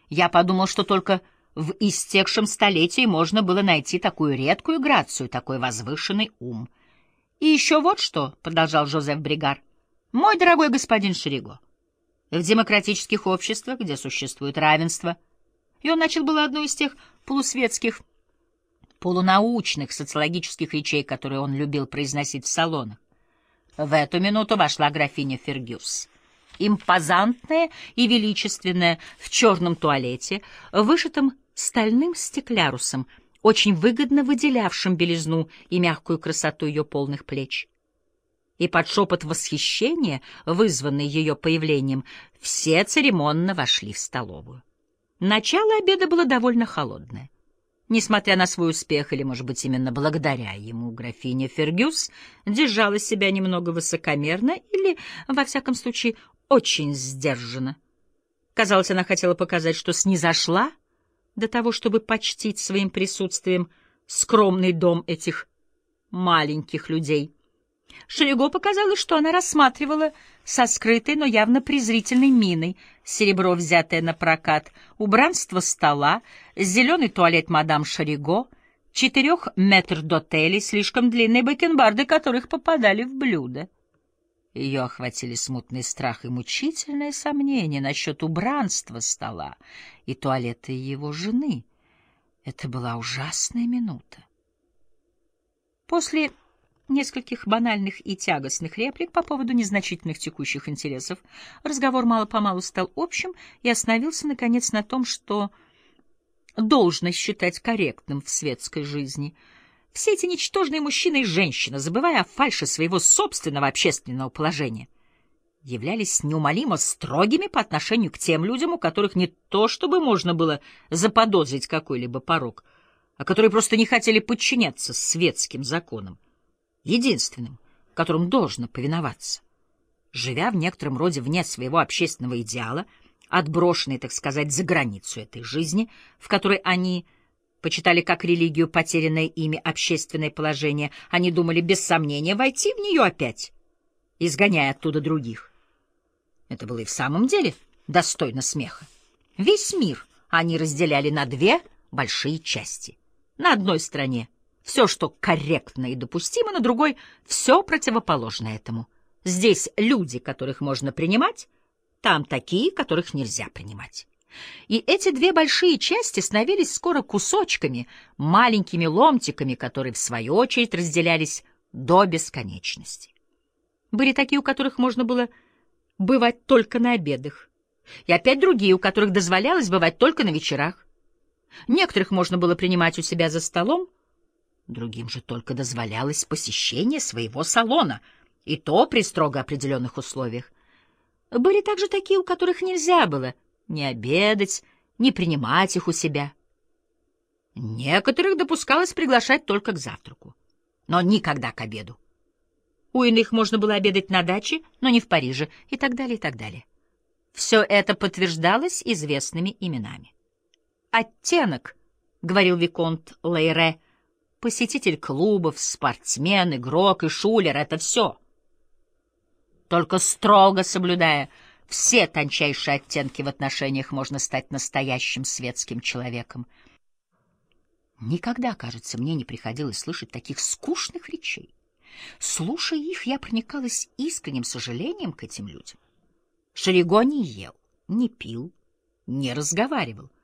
Я подумал, что только в истекшем столетии можно было найти такую редкую грацию, такой возвышенный ум. «И еще вот что», — продолжал Жозеф Бригар, — «мой дорогой господин Шериго, в демократических обществах, где существует равенство...» И он начал было одну из тех полусветских, полунаучных социологических речей, которые он любил произносить в салонах. В эту минуту вошла графиня Фергюс, импозантная и величественная, в черном туалете, вышитом стальным стеклярусом, очень выгодно выделявшим белизну и мягкую красоту ее полных плеч. И под шепот восхищения, вызванный ее появлением, все церемонно вошли в столовую. Начало обеда было довольно холодное. Несмотря на свой успех, или, может быть, именно благодаря ему, графиня Фергюс держала себя немного высокомерно или, во всяком случае, очень сдержанно. Казалось, она хотела показать, что снизошла до того, чтобы почтить своим присутствием скромный дом этих маленьких людей. Шериго показалось, что она рассматривала со скрытой, но явно презрительной миной серебро, взятое на прокат, убранство стола, зеленый туалет мадам Шериго, 4 метрдотелей, слишком длинные бакенбарды, которых попадали в блюдо. Ее охватили смутный страх и мучительное сомнение насчет убранства стола и туалета его жены. Это была ужасная минута. После нескольких банальных и тягостных реплик по поводу незначительных текущих интересов разговор мало-помалу стал общим и остановился, наконец, на том, что должно считать корректным в светской жизни. Все эти ничтожные мужчины и женщины, забывая о фальши своего собственного общественного положения, являлись неумолимо строгими по отношению к тем людям, у которых не то чтобы можно было заподозрить какой-либо порок, а которые просто не хотели подчиняться светским законам, единственным, которым должно повиноваться. Живя в некотором роде вне своего общественного идеала, отброшенные, так сказать, за границу этой жизни, в которой они почитали как религию потерянное ими общественное положение, они думали без сомнения войти в нее опять, изгоняя оттуда других. Это было и в самом деле достойно смеха. Весь мир они разделяли на 2 большие части. На одной стороне все, что корректно и допустимо, на другой — все противоположно этому. Здесь люди, которых можно принимать, там такие, которых нельзя принимать. И эти 2 большие части становились скоро кусочками, маленькими ломтиками, которые, в свою очередь, разделялись до бесконечности. Были такие, у которых можно было бывать только на обедах, и опять другие, у которых дозволялось бывать только на вечерах. Некоторых можно было принимать у себя за столом, другим же только дозволялось посещение своего салона, и то при строго определенных условиях. Были также такие, у которых нельзя было ни обедать, ни принимать их у себя. Некоторых допускалось приглашать только к завтраку, но никогда к обеду. У иных можно было обедать на даче, но не в Париже, и так далее, и так далее. Все это подтверждалось известными именами. «Оттенок», — говорил виконт Лейре, — посетитель клубов, спортсмен, игрок и шулер — это все. Только строго соблюдая все тончайшие оттенки в отношениях, можно стать настоящим светским человеком. Никогда, кажется, мне не приходилось слышать таких скучных речей. Слушая их, я проникалась искренним сожалением к этим людям. Шериго не ел, не пил, не разговаривал.